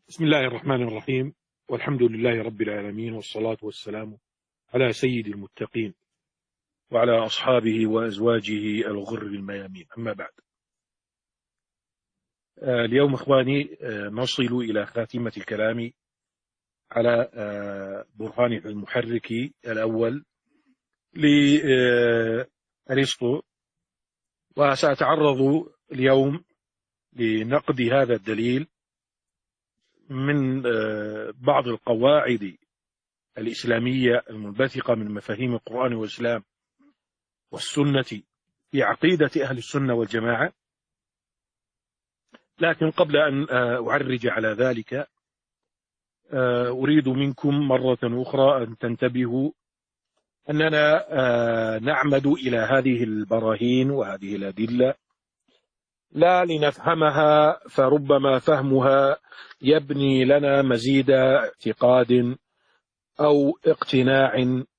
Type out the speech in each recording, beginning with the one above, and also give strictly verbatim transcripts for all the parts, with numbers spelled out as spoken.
بسم الله الرحمن الرحيم، والحمد لله رب العالمين، والصلاة والسلام على سيد المتقين وعلى أصحابه وأزواجه الغر الميامين، أما بعد. اليوم إخواني نصل إلى خاتمة الكلام على برهان المحرك الأول لأرسطو، وسأتعرض اليوم لنقد هذا الدليل من بعض القواعد الإسلامية المنبثقة من مفاهيم القرآن والإسلام والسنة في عقيدة أهل السنة والجماعة. لكن قبل أن أعرج على ذلك أريد منكم مرة أخرى أن تنتبهوا أننا نعمد إلى هذه البراهين وهذه الأدلة لا لنفهمها فربما فهمها يبني لنا مزيد اعتقاد أو اقتناع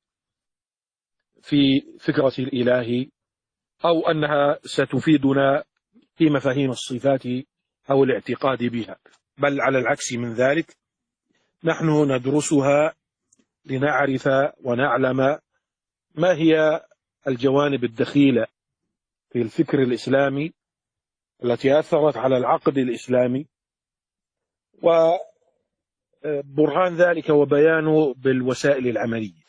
في فكرة الإله، أو أنها ستفيدنا في مفاهيم الصفات أو الاعتقاد بها، بل على العكس من ذلك، نحن ندرسها لنعرف ونعلم ما هي الجوانب الدخيلة في الفكر الإسلامي التي أثرت على العقد الإسلامي، وبرهان ذلك وبيانه بالوسائل العملية.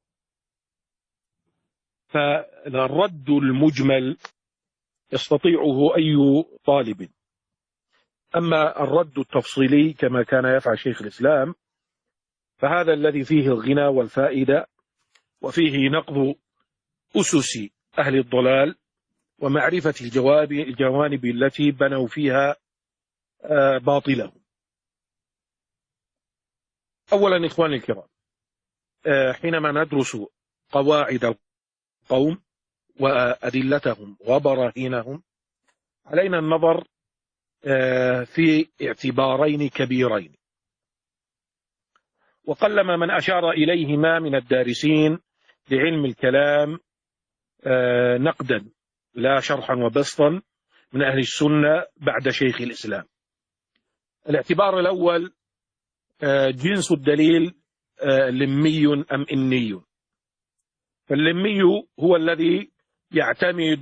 فالرد المجمل يستطيعه أي طالب، أما الرد التفصيلي كما كان يفعل شيخ الإسلام فهذا الذي فيه الغنى والفائدة، وفيه نقض أسس أهل الضلال ومعرفة الجواب الجوانب التي بنوا فيها باطلهم. أولا إخواني الكرام، حينما ندرس قواعد القوم وأدلتهم وبراهينهم علينا النظر في اعتبارين كبيرين، وقلما من أشار إليهما من الدارسين لعلم الكلام نقدا لا شرحا وبسطا من أهل السنة بعد شيخ الإسلام. الاعتبار الأول جنس الدليل لمي أم إني. فاللمي هو الذي يعتمد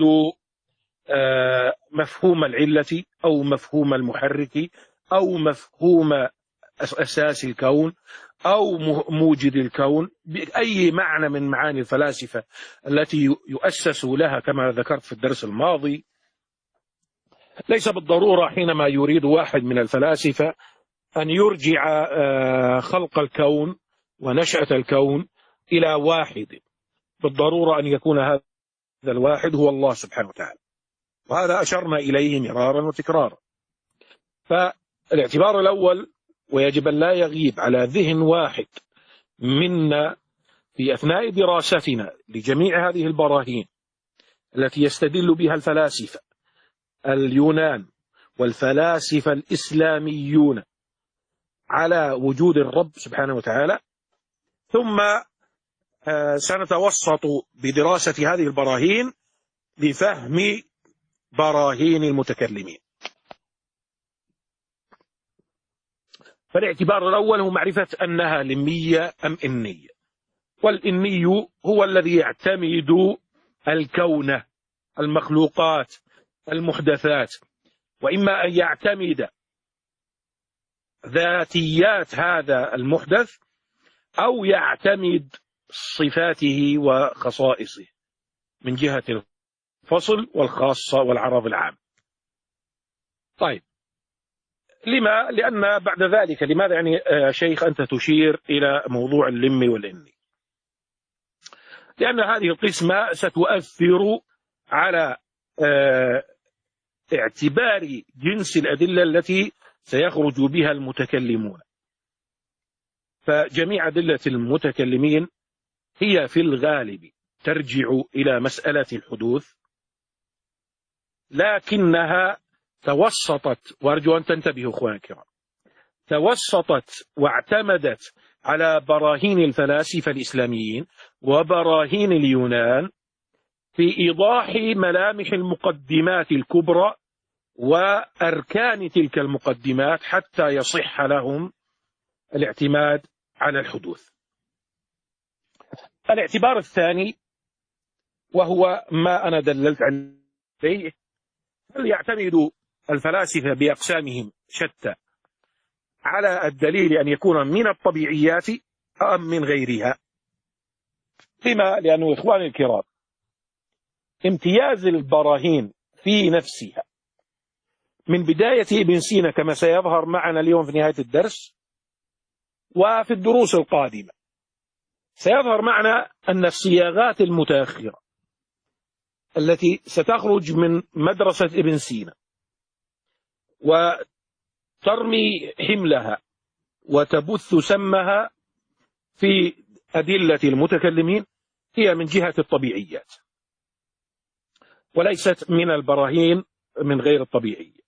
مفهوم العلة أو مفهوم المحرك أو مفهوم أساس الكون أو موجد الكون بأي معنى من معاني الفلاسفة التي يؤسس لها كما ذكرت في الدرس الماضي. ليس بالضرورة حينما يريد واحد من الفلاسفة أن يرجع خلق الكون ونشأة الكون إلى واحد، بالضرورة أن يكون هذا الواحد هو الله سبحانه وتعالى، وهذا أشرنا إليه مرارا وتكرارا. فالاعتبار الأول، ويجب أن لا يغيب على ذهن واحد منا في أثناء دراستنا لجميع هذه البراهين التي يستدل بها الفلاسفة اليونان والفلاسفة الإسلاميون على وجود الرب سبحانه وتعالى، ثم سنتوسط بدراسة هذه البراهين لفهم براهين المتكلمين. فالاعتبار الأول هو معرفة أنها لمية أم إنية، والإني هو الذي يعتمد الكون المخلوقات المحدثات، وإما أن يعتمد ذاتيات هذا المحدث أو يعتمد صفاته وخصائصه من جهة الفصل والخاصة والعرض العام. طيب، لما؟ لأن بعد ذلك لماذا يعني شيخ أنت تشير إلى موضوع اللم والإني؟ لأن هذه القسمة ستؤثر على اعتبار جنس الأدلة التي سيخرج بها المتكلمون. فجميع أدلة المتكلمين هي في الغالب ترجع إلى مسألة الحدوث، لكنها توسطت، وأرجو أن تنتبهوا أخواني الكرام، توسطت واعتمدت على براهين الفلاسفة الإسلاميين وبراهين اليونان في إيضاح ملامح المقدمات الكبرى وأركان تلك المقدمات حتى يصح لهم الاعتماد على الحدوث. الاعتبار الثاني وهو ما أنا دللت عليه، هل يعتمد الفلاسفة بأقسامهم شتى على الدليل أن يكون من الطبيعيات أم من غيرها؟ لما؟ لأنه إخواني الكرام، امتياز البراهين في نفسها من بداية ابن سينا كما سيظهر معنا اليوم في نهاية الدرس وفي الدروس القادمة، سيظهر معنا أن الصياغات المتأخرة التي ستخرج من مدرسة ابن سينا وترمي حملها وتبث سمها في أدلة المتكلمين هي من جهة الطبيعيات وليست من البراهين من غير الطبيعية.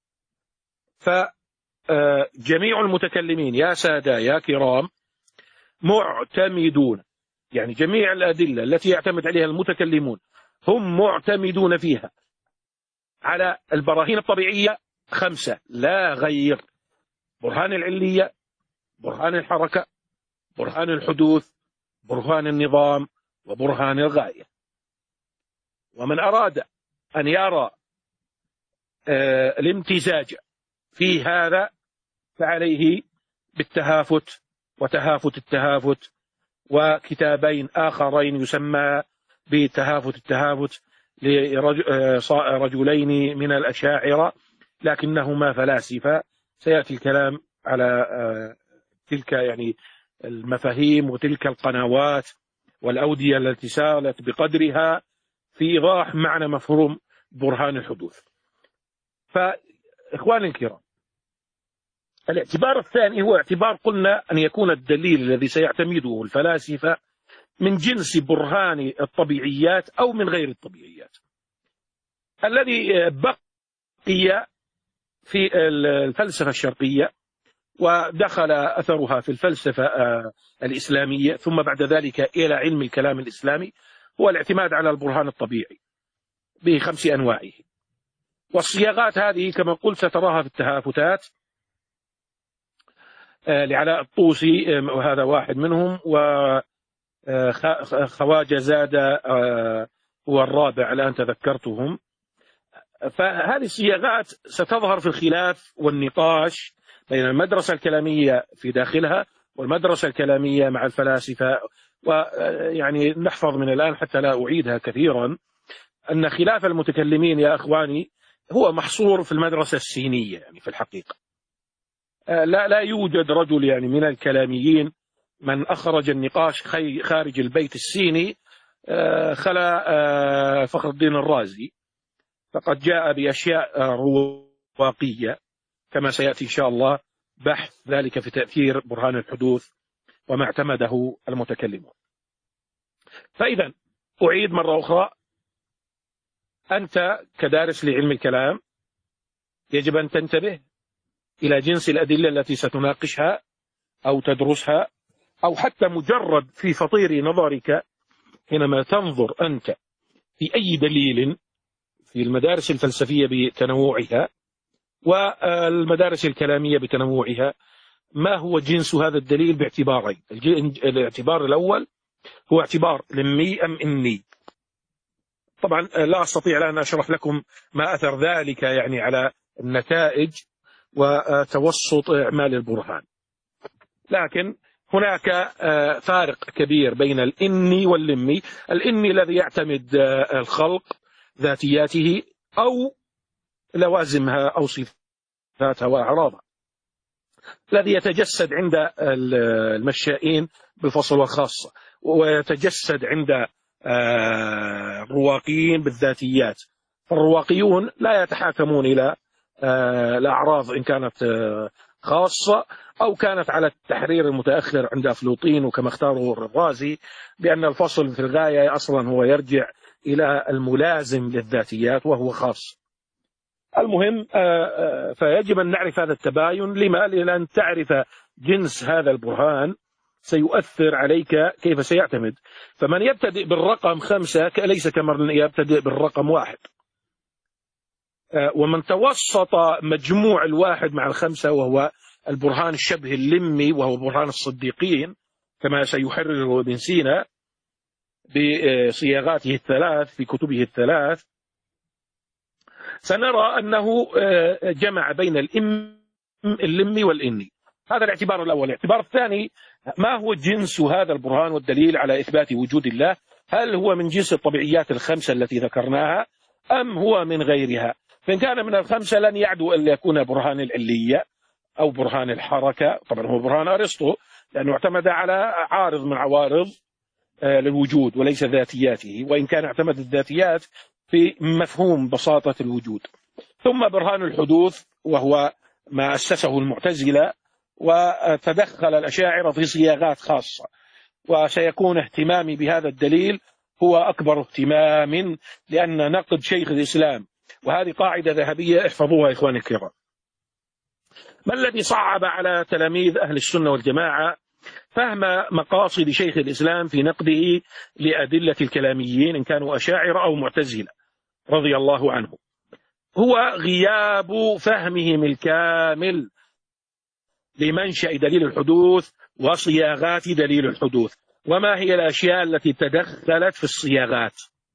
فجميع المتكلمين يا سادة يا كرام معتمدون، يعني جميع الأدلة التي يعتمد عليها المتكلمون هم معتمدون فيها على البراهين الطبيعية خمسة لا غير: برهان العلية، برهان الحركة، برهان الحدوث، برهان النظام، وبرهان الغاية. ومن أراد أن يرى آه الامتزاج في هذا فعليه بالتهافت وتهافت التهافت، وكتابين آخرين يسمى بتهافت التهافت لرجلين من الأشاعرة لكنهما فلاسفة. سيأتي الكلام على تلك يعني المفاهيم وتلك القنوات والأودية التي سالت بقدرها في إيضاح معنى مفهوم برهان الحدوث. فإخواني الكرام، الاعتبار الثاني هو اعتبار قلنا أن يكون الدليل الذي سيعتمده الفلاسفة من جنس برهان الطبيعيات أو من غير الطبيعيات. الذي بقي في الفلسفة الشرقية ودخل أثرها في الفلسفة الإسلامية ثم بعد ذلك إلى علم الكلام الإسلامي هو الاعتماد على البرهان الطبيعي بخمس أنواعه. والصياغات هذه كما قلت ستراها في التهافتات لعلاء الطوسي وهذا واحد منهم، وخواجة زادة هو الرابع الآن تذكرتهم. فهذه الصياغات ستظهر في الخلاف والنقاش بين المدرسة الكلامية في داخلها والمدرسة الكلامية مع الفلاسفة. ويعني نحفظ من الآن حتى لا أعيدها كثيرا أن خلاف المتكلمين يا أخواني هو محصور في المدرسة السينية. يعني في الحقيقة لا لا يوجد رجل يعني من الكلاميين من أخرج النقاش خارج البيت السيني خلا فخر الدين الرازي، فقد جاء بأشياء رواقية كما سيأتي إن شاء الله بحث ذلك في تأثير برهان الحدوث وما اعتمده المتكلمون. فإذا أعيد مرة أخرى، أنت كدارس لعلم الكلام يجب أن تنتبه إلى جنس الأدلة التي ستناقشها أو تدرسها، أو حتى مجرد في فطير نظرك حينما تنظر أنت في أي دليل في المدارس الفلسفية بتنوعها والمدارس الكلامية بتنوعها، ما هو جنس هذا الدليل باعتبارين. الاعتبار الأول هو اعتبار لمي أم إني. طبعا لا أستطيع الآن أشرح لكم ما أثر ذلك يعني على النتائج وتوسط إعمال البرهان، لكن هناك فارق كبير بين الإني واللمي. الإني الذي يعتمد الخلق ذاتياته أو لوازمها أو صفاتها وأعراضها، الذي يتجسد عند المشائين بالفصل والخاصة، ويتجسد عند الرواقيين بالذاتيات. فالرواقيون لا يتحاكمون إلى الأعراض إن كانت خاصة أو كانت على التحرير المتأخر عند أفلاطين، وكما اختاره الرازي بأن الفصل في الغاية أصلا هو يرجع إلى الملازم للذاتيات وهو خاص. المهم فيجب أن نعرف هذا التباين. لما؟ لأن تعرف جنس هذا البرهان سيؤثر عليك كيف سيعتمد. فمن يبتدئ بالرقم خمسة ليس كمن يبتدئ بالرقم واحد. ومن توسط مجموع الواحد مع الخمسة وهو البرهان الشبه اللمي وهو برهان الصديقين كما سيحرره ابن سينا بصياغاته الثلاث في كتبه الثلاث، سنرى أنه جمع بين اللمي والإني. هذا الاعتبار الأول. الاعتبار الثاني، ما هو جنس هذا البرهان والدليل على إثبات وجود الله؟ هل هو من جنس الطبيعيات الخمسة التي ذكرناها أم هو من غيرها؟ فإن كان من الخمسة لن يعدو أن يكون برهان العلية أو برهان الحركة، طبعا هو برهان أرسطو لأنه اعتمد على عارض من عوارض للوجود وليس ذاتياته، وإن كان اعتمد الذاتيات في مفهوم بساطة الوجود. ثم برهان الحدوث وهو ما أسسه المعتزلة، وتدخل الأشاعرة في صياغات خاصة، وسيكون اهتمامي بهذا الدليل هو أكبر اهتمام، لأن نقد شيخ الإسلام، وهذه قاعدة ذهبية احفظوها إخواني الكرام. ما الذي صعب على تلاميذ أهل السنة والجماعة فهم مقاصد شيخ الإسلام في نقده لأدلة الكلاميين إن كانوا أشاعرة أو معتزلة رضي الله عنه؟ هو غياب فهمهم الكامل لمنشأ دليل الحدوث وصياغات دليل الحدوث، وما هي الأشياء التي تدخلت في الصياغات.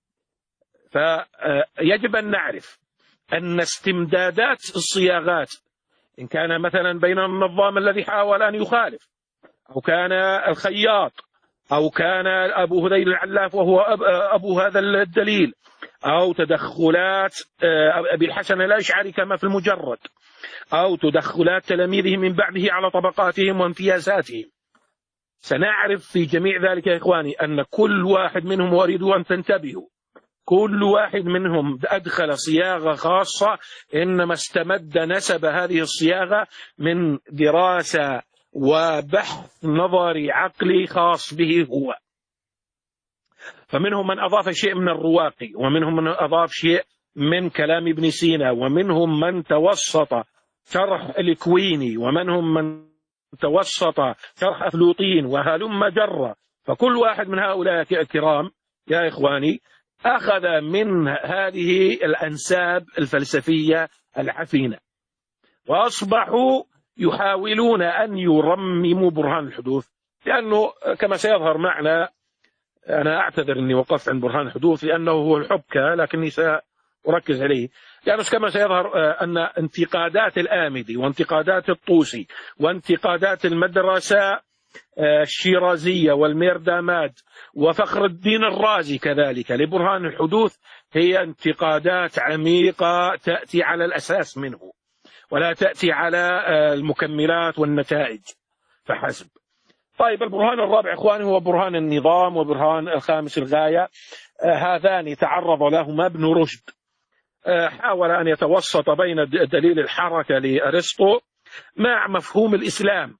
فيجب أن نعرف أن استمدادات الصياغات، إن كان مثلا بين النظام الذي حاول أن يخالف، أو كان الخياط، أو كان أبو هذيل العلاف وهو أبو هذا الدليل، أو تدخلات أبي الحسن الأشعري كما في المجرد، أو تدخلات تلاميذه من بعده على طبقاتهم وامتيازاتهم، سنعرف في جميع ذلك يا إخواني أن كل واحد منهم، وأريد أن تنتبهوا، كل واحد منهم أدخل صياغة خاصة إنما استمد نسب هذه الصياغة من دراسة وبحث نظري عقلي خاص به هو. فمنهم من أضاف شيء من الرواقي، ومنهم من أضاف شيء من كلام ابن سينا، ومنهم من توسط شرح الكويني، ومنهم من توسط شرح أفلوطين، وهلم جرة. فكل واحد من هؤلاء الكرام يا إخواني أخذ من هذه الأنساب الفلسفية العفينة، وأصبحوا يحاولون أن يرمموا برهان الحدوث، لأنه كما سيظهر معنا، أنا أعتذر أني وقفت عن برهان الحدوث لأنه هو الحبكة، لكني سأركز عليه، لأنه كما سيظهر أن انتقادات الآمدي وانتقادات الطوسي وانتقادات المدرسة الشيرازية والميرداماد وفخر الدين الرازي كذلك لبرهان الحدوث هي انتقادات عميقة تأتي على الأساس منه، ولا تأتي على المكملات والنتائج فحسب. طيب، البرهان الرابع إخواني هو برهان النظام، وبرهان الخامس الغاية. هذان تعرض لهما ابن رشد، حاول أن يتوسط بين دليل الحركة لأرسطو مع مفهوم الإسلام،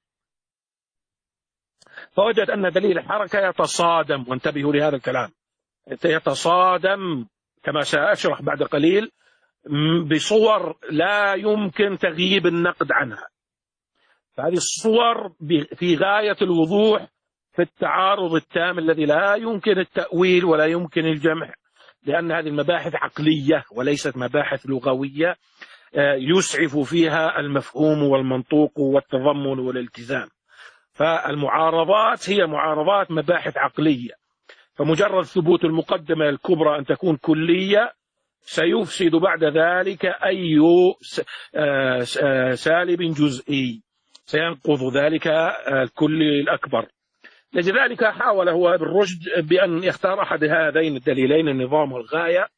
فوجد أن دليل الحركة يتصادم، وانتبهوا لهذا الكلام، يتصادم كما سأشرح بعد قليل بصور لا يمكن تغييب النقد عنها. فهذه الصور في غاية الوضوح في التعارض التام الذي لا يمكن التأويل ولا يمكن الجمع، لأن هذه المباحث عقلية وليست مباحث لغوية يسعف فيها المفهوم والمنطوق والتضمن والالتزام. فالمعارضات هي معارضات مباحث عقلية، فمجرد ثبوت المقدمة الكبرى أن تكون كلية سيفسد بعد ذلك أي سالب جزئي، سينقض ذلك الكلي الأكبر. لذلك حاول هو ابن رشد بأن يختار أحد هذين الدليلين، النظام والغاية،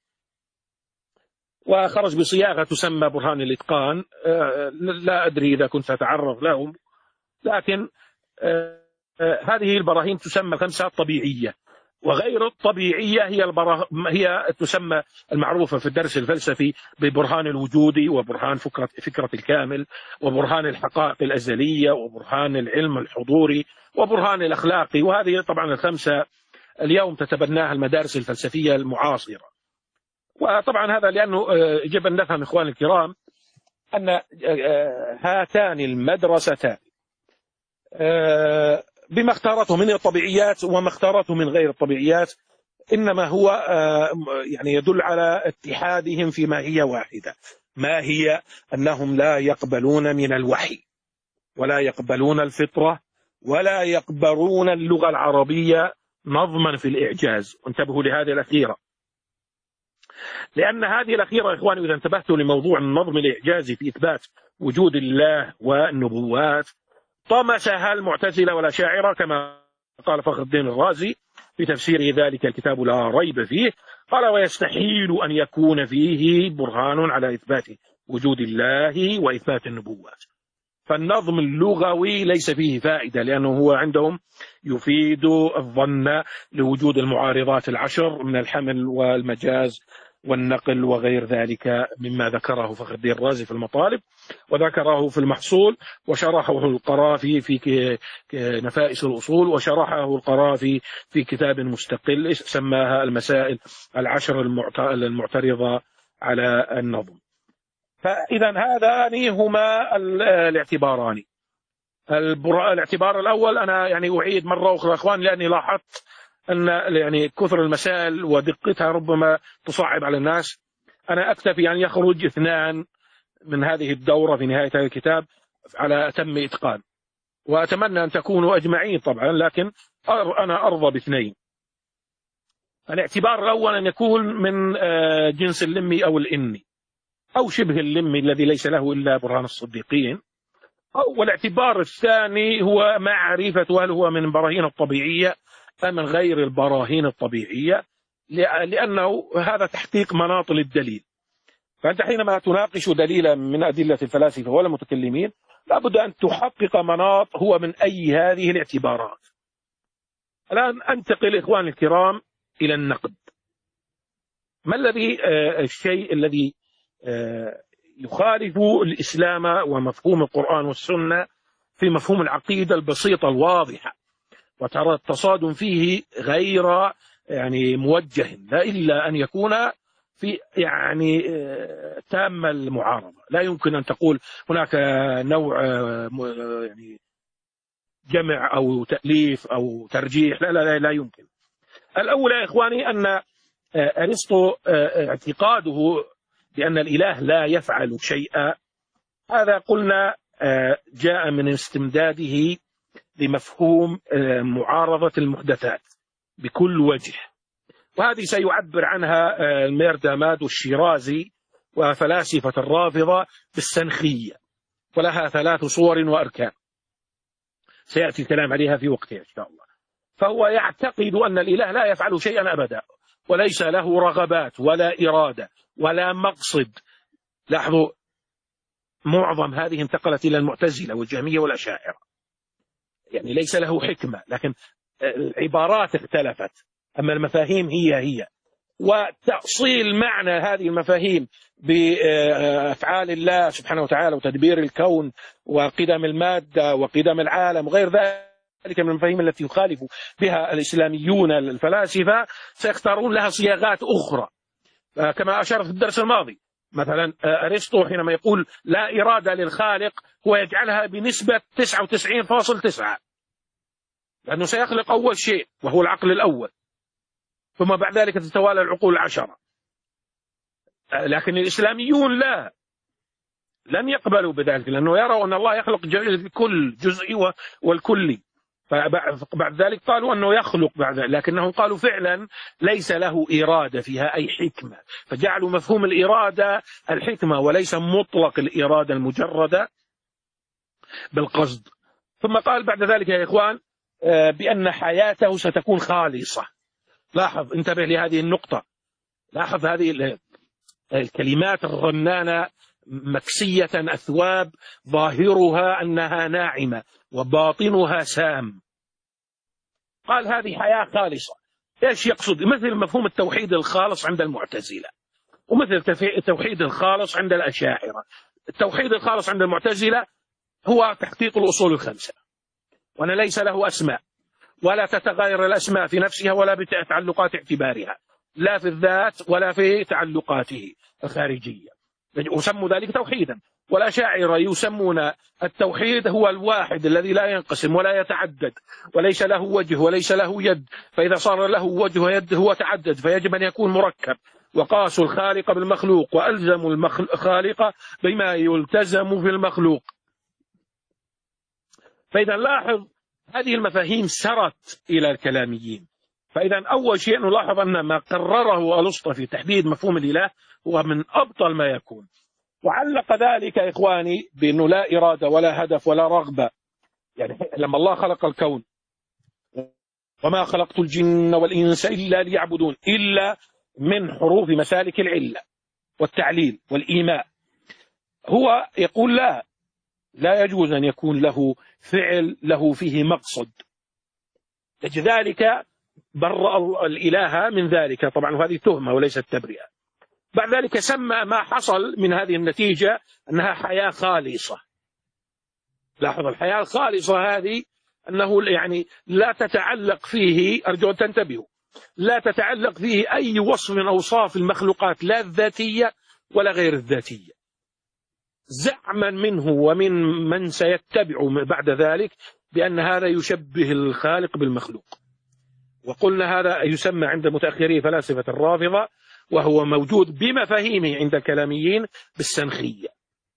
وخرج بصياغة تسمى برهان الإتقان. لا أدري إذا كنت أتعرض لهم، لكن هذه البراهين تسمى خمسة طبيعية، وغير الطبيعية هي البرا... هي تسمى المعروفة في الدرس الفلسفي ببرهان الوجود، وبرهان فكرة, فكرة الكامل، وبرهان الحقائق الأزلية، وبرهان العلم الحضوري، وبرهان الأخلاقي. وهذه طبعا الخمسة اليوم تتبناها المدارس الفلسفية المعاصرة. وطبعا هذا لأنه يجب أن نفهم إخواني الكرام أن هاتان المدرستان بما اختارته من الطبيعيات وما اختارته من غير الطبيعيات إنما هو يعني يدل على اتحادهم في ماهية واحدة، ما هي؟ أنهم لا يقبلون من الوحي، ولا يقبلون الفطرة، ولا يقبلون اللغة العربية نظما في الإعجاز. وانتبهوا لهذه الأخيرة، لأن هذه الأخيرة يا إخواني إذا انتبهتوا لموضوع النظم الإعجازي في إثبات وجود الله والنبوات، طمسها المعتزلة والأشاعرة كما قال فخر الدين الرازي في تفسير ذلك الكتاب لا ريب فيه، قال: ويستحيل أن يكون فيه برهان على إثبات وجود الله وإثبات النبوات. فالنظم اللغوي ليس فيه فائدة، لأنه هو عندهم يفيد الظن لوجود المعارضات العشر من الحمل والمجاز والنقل وغير ذلك مما ذكره فخر الدين الرازي في المطالب، وذكره في المحصول، وشرحه القرافي في نفائس الأصول، وشرحه القرافي في كتاب مستقل سماها المسائل العشر المعترضة على النظم. فإذا هذان هما الاعتباران. الاعتبار الأول، أنا يعني أعيد مرة أخرى أخوان لأني لاحظت أن يعني كثر المسائل ودقتها ربما تصعب على الناس، أنا أكتفي أن يخرج اثنان من هذه الدورة في نهاية هذا الكتاب على أتم إتقان، وأتمنى أن تكونوا أجمعين طبعا، لكن أنا أرضى باثنين. الاعتبار الأول أن يكون من جنس اللمي أو الإني أو شبه اللمي الذي ليس له إلا برهان الصديقين، والاعتبار الثاني هو معرفة هل هو من البراهين الطبيعية أم من غير البراهين الطبيعية، لأنه هذا تحقيق مناط للدليل. فأنت حينما تناقش دليلا من أدلة الفلاسفة ولا المتكلمين لابد أن تحقق مناط هو من أي هذه الاعتبارات. الآن أنتقل إخواني الكرام إلى النقد. ما الذي آه الشيء الذي آه يخالف الإسلام ومفهوم القرآن والسنة في مفهوم العقيدة البسيطة الواضحة، وترى التصادم فيه غير يعني موجه، لا إلا أن يكون في يعني تام المعارضة. لا يمكن أن تقول هناك نوع يعني جمع أو تأليف أو ترجيح، لا لا لا, لا يمكن. الأول يا إخواني أن أرسطو اعتقاده بأن الإله لا يفعل شيئا، هذا قلنا جاء من استمداده لمفهوم معارضة المحدثات بكل وجه، وهذه سيعبر عنها الميرداماد والشيرازي وفلاسفة الرافضة بالسنخية، ولها ثلاث صور وأركان سيأتي الكلام عليها في وقتها إن شاء الله. فهو يعتقد أن الإله لا يفعل شيئا أبدا، وليس له رغبات ولا إرادة ولا مقصد. لاحظوا معظم هذه انتقلت إلى المعتزلة والجهمية والأشاعرة، يعني ليس له حكمة، لكن العبارات اختلفت، أما المفاهيم هي هي. وتأصيل معنى هذه المفاهيم بأفعال الله سبحانه وتعالى وتدبير الكون وقدم المادة وقدم العالم وغير ذلك من المفاهيم التي يخالف بها الإسلاميون الفلاسفة، سيختارون لها صياغات أخرى كما أشرت في الدرس الماضي. مثلا أرسطو حينما يقول لا إرادة للخالق هو يجعلها بنسبة تسعة وتسعين فاصلة تسعة، لأنه سيخلق أول شيء وهو العقل الأول، ثم بعد ذلك تتوالى العقول العشرة. لكن الإسلاميون لا لن يقبلوا بذلك، لأنه يروا أن الله يخلق الكل جزئي والكلي، فبعد ذلك قالوا أنه يخلق بعد ذلك، لكنهم قالوا فعلا ليس له إرادة فيها أي حكمة، فجعلوا مفهوم الإرادة الحكمة وليس مطلق الإرادة المجردة بالقصد. ثم قال بعد ذلك يا إخوان بأن حياته ستكون خالصة. لاحظ، انتبه لهذه النقطة، لاحظ هذه الكلمات الرنانة مكسية أثواب ظاهرها أنها ناعمة وباطنها سام. قال هذه حياة خالصة. إيش يقصد؟ مثل مفهوم التوحيد الخالص عند المعتزلة، ومثل التوحيد الخالص عند الأشاعرة. التوحيد الخالص عند المعتزلة هو تحقيق الأصول الخمسة، وأن ليس له أسماء ولا تتغير الأسماء في نفسها ولا بتعلقات اعتبارها، لا في الذات ولا في تعلقاته الخارجية، يسموا ذلك توحيدا. والأشاعرة يسمون التوحيد هو الواحد الذي لا ينقسم ولا يتعدد وليس له وجه وليس له يد، فإذا صار له وجه ويد هو تعدد، فيجب أن يكون مركب، وقاسوا الخالق بالمخلوق وألزموا الخالق بما يلتزم في المخلوق. فإذا لاحظ هذه المفاهيم سرت إلى الكلاميين. فإذا أول شيء نلاحظ أن ما قرره أرسطو في تحديد مفهوم الإله هو من أبطل ما يكون. وعلق ذلك إخواني بأنه لا إرادة ولا هدف ولا رغبة. يعني لما الله خلق الكون وما خلقت الجن والإنس إلا ليعبدون إلا من حروف مسالك العلة والتعليل والإيماء، هو يقول لا لا يجوز أن يكون له فعل له فيه مقصد. لذلك برأ الإله من ذلك طبعا، وهذه تهمة وليست تبرئة. بعد ذلك سمى ما حصل من هذه النتيجة أنها حياة خالصة. لاحظ الحياة الخالصة هذه أنه يعني لا تتعلق فيه، أرجو أن تنتبهوا، لا تتعلق فيه أي وصف من أوصاف المخلوقات لا الذاتية ولا غير الذاتية، زعما منه ومن من سيتبع بعد ذلك بأن هذا يشبه الخالق بالمخلوق. وقلنا هذا يسمى عند متأخري فلاسفة الرافضة، وهو موجود بمفاهيمه عند الكلاميين بالسنخية.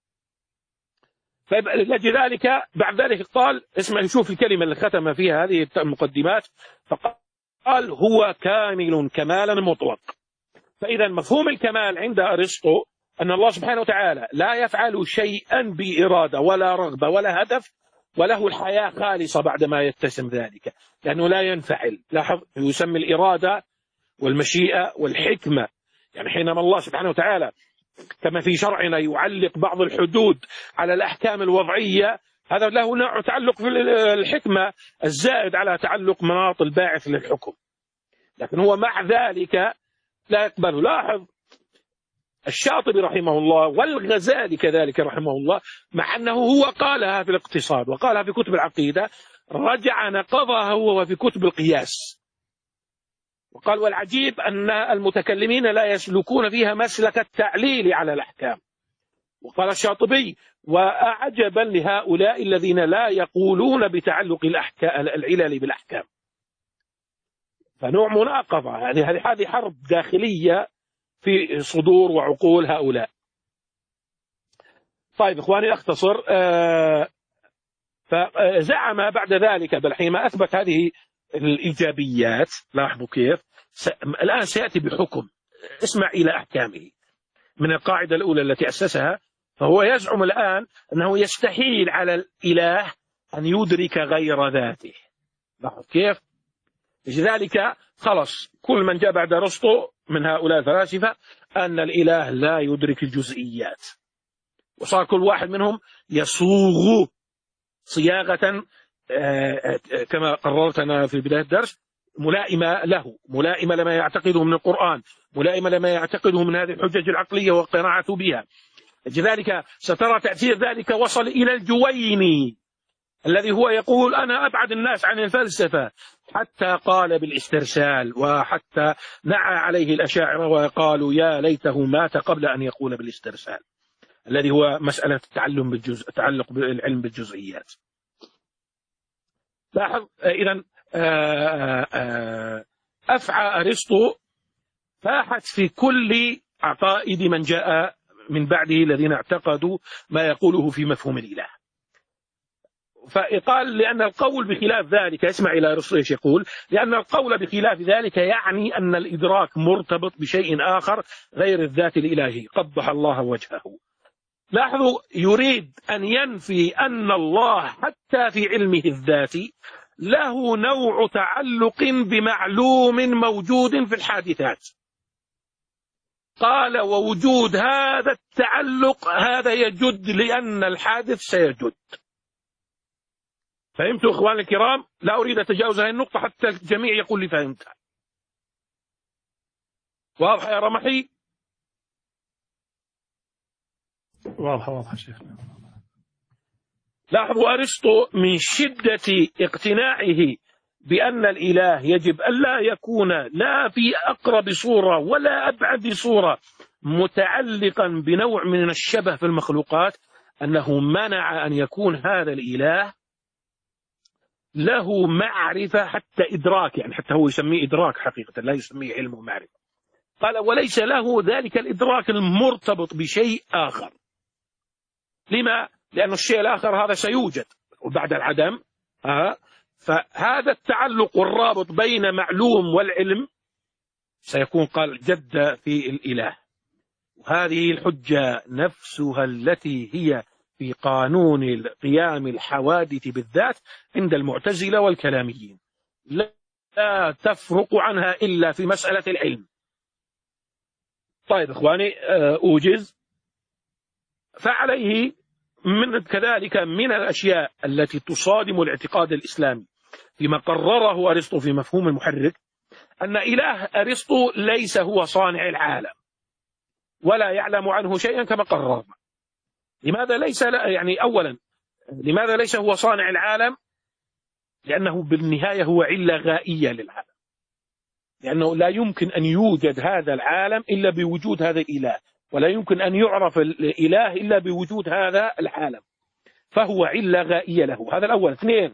فلذلك بعد ذلك قال، اسمع نشوف الكلمة اللي ختم فيها هذه المقدمات، فقال هو كامل كمالا مطلق. فإذا مفهوم الكمال عند أرسطو أن الله سبحانه وتعالى لا يفعل شيئا بإرادة ولا رغبة ولا هدف، وله الحياة خالصة بعدما يتسم ذلك، لأنه لا ينفعل. لاحظ يسمي الإرادة والمشيئة والحكمة. يعني حينما الله سبحانه وتعالى كما في شرعنا يعلق بعض الحدود على الأحكام الوضعية، هذا له نوع تعلق في الحكمة الزائد على تعلق مناط الباعث للحكم، لكن هو مع ذلك لا يقبل. لاحظ الشاطبي رحمه الله والغزالي كذلك رحمه الله، مع أنه هو قالها في الاقتصاد وقالها في كتب العقيدة، رجع نقضها هو في كتب القياس. وقال والعجيب أن المتكلمين لا يسلكون فيها مسلك التعليل على الأحكام. وقال الشاطبي وأعجبا لهؤلاء الذين لا يقولون بتعلق العلل بالأحكام. فنوع مناقضة، يعني هذه حرب داخلية في صدور وعقول هؤلاء. طيب إخواني أختصر. آه فزعم بعد ذلك بل حينما أثبت هذه الإيجابيات، لاحظوا كيف الآن سيأتي بحكم، اسمع إلى أحكامه من القاعدة الأولى التي أسسها. فهو يزعم الآن أنه يستحيل على الإله أن يدرك غير ذاته. لاحظ كيف. لذلك خلص كل من جاء بعد أرسطو من هؤلاء الفلاسفة أن الإله لا يدرك الجزئيات، وصار كل واحد منهم يصوغ صياغة كما قررت أنا في بداية الدرس ملائمة له، ملائمة لما يعتقده من القرآن، ملائمة لما يعتقده من هذه الحجج العقلية وقناعته بها. لذلك سترى تأثير ذلك وصل إلى الجويني الذي هو يقول أنا أبعد الناس عن الفلسفة، حتى قال بالاسترسال، وحتى نعى عليه الأشاعرة وقالوا يا ليته مات قبل أن يقول بالاسترسال، الذي هو مسألة التعلم بالجزء، تعلق بالعلم بالجزئيات. لاحظ إذن أفعى أرسطو فاحت في كل عقائد من جاء من بعده الذين اعتقدوا ما يقوله في مفهوم الإله. فقال لأن القول بخلاف ذلك، اسمع إلى أرسطو ايش يقول، لأن القول بخلاف ذلك يعني أن الإدراك مرتبط بشيء آخر غير الذات الإلهي، قبح الله وجهه. لاحظوا يريد أن ينفي أن الله حتى في علمه الذاتي له نوع تعلق بمعلوم موجود في الحادثات. قال ووجود هذا التعلق هذا يجد لأن الحادث سيجد. فهمتوا إخواني الكرام؟ لا أريد أتجاوز هذه النقطة حتى الجميع يقول لي فهمتها. واضح يا رمحي؟ واضح واضح شيخنا. لاحظوا أرسطو من شدة اقتناعه بأن الإله يجب أن لا يكون لا في أقرب صورة ولا أبعد صورة متعلقا بنوع من الشبه في المخلوقات، أنه منع أن يكون هذا الإله له معرفة حتى إدراك، يعني حتى هو يسميه إدراك حقيقة لا يسميه علم ومعرفة، قال وليس له ذلك الإدراك المرتبط بشيء آخر. لما؟ لأن الشيء الآخر هذا سيوجد وبعد العدم. آه. فهذا التعلق والرابط بين معلوم والعلم سيكون قال جد في الإله. وهذه الحجة نفسها التي هي في قانون قيام الحوادث بالذات عند المعتزلة والكلاميين، لا تفرق عنها إلا في مسألة العلم. طيب إخواني أوجز. فعليه من كذلك من الأشياء التي تصادم الاعتقاد الإسلامي فيما قرره أرسطو في مفهوم المحرك أن إله أرسطو ليس هو صانع العالم ولا يعلم عنه شيئا كما قررنا. لماذا ليس يعني أولا لماذا ليس هو صانع العالم؟ لأنه بالنهاية هو علة غائية للعالم، لأنه لا يمكن أن يوجد هذا العالم إلا بوجود هذا الإله، ولا يمكن أن يعرف الإله إلا بوجود هذا العالم، فهو علة غائية له. هذا الأول. اثنين،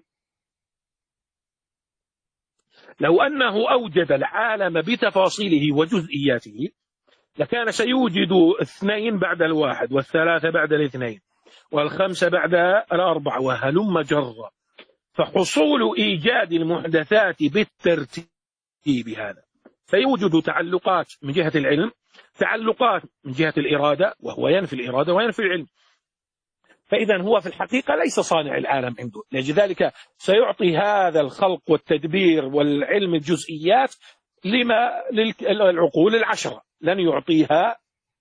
لو أنه أوجد العالم بتفاصيله وجزئياته لكان سيوجد اثنين بعد الواحد، والثلاثة بعد الاثنين، والخمسة بعد الأربعة، وهلم جرا. فحصول إيجاد المحدثات بالترتيب هذا فيوجد تعلقات من جهة العلم، تعلقات من جهة الإرادة، وهو ينفي الإرادة وينفي العلم. فإذا هو في الحقيقة ليس صانع العالم عنده، لذلك سيعطي هذا الخلق والتدبير والعلم الجزئيات لما للعقول العشرة، لن يعطيها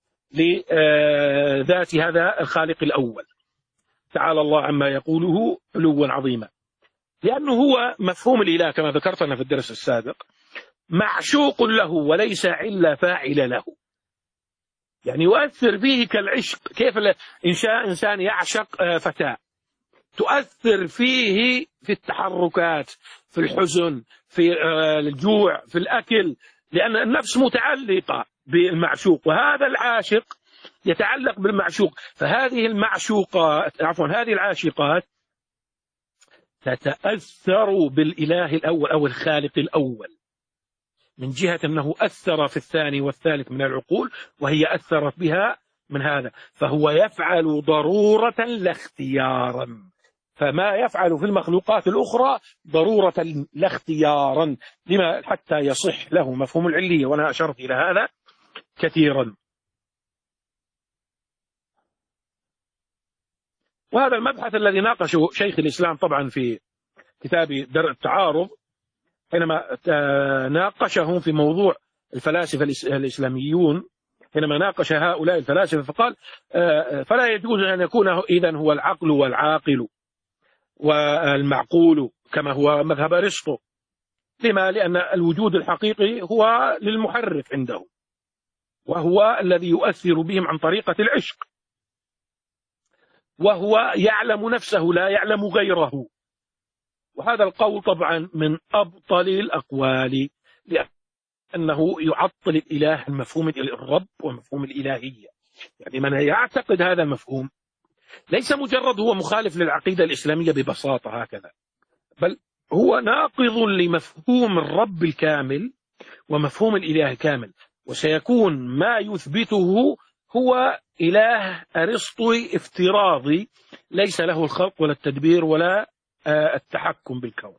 لذات هذا الخالق الأول تعالى الله عما يقوله علوا عظيما. لأنه هو مفهوم الإله كما ذكرتنا في الدرس السابق معشوق له وليس علة فاعل له، يعني يؤثر فيه كالعشق. كيف إنشاء إنسان يعشق فتاة تؤثر فيه في التحركات، في الحزن، في الجوع، في الأكل، لأن النفس متعلقة بالمعشوق، وهذا العاشق يتعلق بالمعشوق. فهذه المعشوقات عفوا هذه العاشقات تتأثر بالإله الأول أو الخالق الأول من جهة أنه أثر في الثاني والثالث من العقول، وهي أثرت بها من هذا، فهو يفعل ضرورة لا اختيارا. فما يفعل في المخلوقات الأخرى ضرورة لا اختيارا، لما حتى يصح له مفهوم العلية، وأنا أشرت إلى هذا كثيرا. وهذا المبحث الذي ناقشه شيخ الإسلام طبعا في كتاب درء التعارض حينما ناقشهم في موضوع الفلاسفة الإسلاميون، حينما ناقش هؤلاء الفلاسفة فقال فلا يجوز أن يكون إذن هو العقل والعاقل والمعقول كما هو مذهب أرسطو. لما؟ لأن الوجود الحقيقي هو للمحرك عنده، وهو الذي يؤثر بهم عن طريقة العشق، وهو يعلم نفسه لا يعلم غيره. وهذا القول طبعا من أبطل الأقوال، لأنه يعطل الإله المفهوم الرب ومفهوم الإلهية. يعني من يعتقد هذا المفهوم ليس مجرد هو مخالف للعقيدة الإسلامية ببساطة هكذا، بل هو ناقض لمفهوم الرب الكامل ومفهوم الإله الكامل. وسيكون ما يثبته هو إله أرسطوي افتراضي ليس له الخلق ولا التدبير ولا التحكم بالكون.